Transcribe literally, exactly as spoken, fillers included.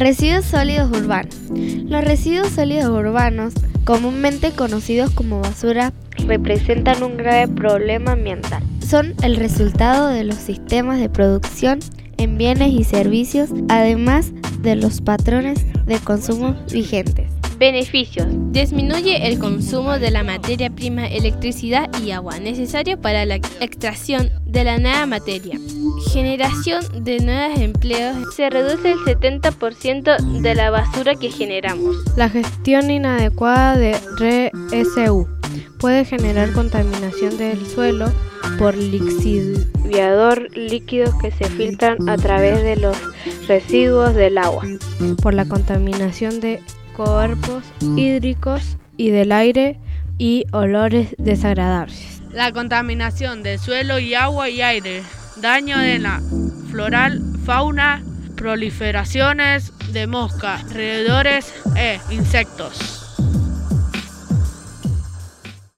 Residuos sólidos urbanos. Los residuos sólidos urbanos, comúnmente conocidos como basura, representan un grave problema ambiental. Son el resultado de los sistemas de producción en bienes y servicios, además de los patrones de consumo vigentes. Beneficios. Disminuye el consumo de la materia prima, electricidad y agua necesario para la extracción de la nueva materia. Generación de nuevos empleos. Se reduce el setenta por ciento de la basura que generamos. La gestión inadecuada de R S U puede generar contaminación del suelo por lixiviador líquidos que se filtran a través de los residuos del agua, por la contaminación de cuerpos hídricos y del aire y olores desagradables. La contaminación del suelo y agua y aire, daño de la floral, fauna, proliferaciones de moscas, roedores e insectos.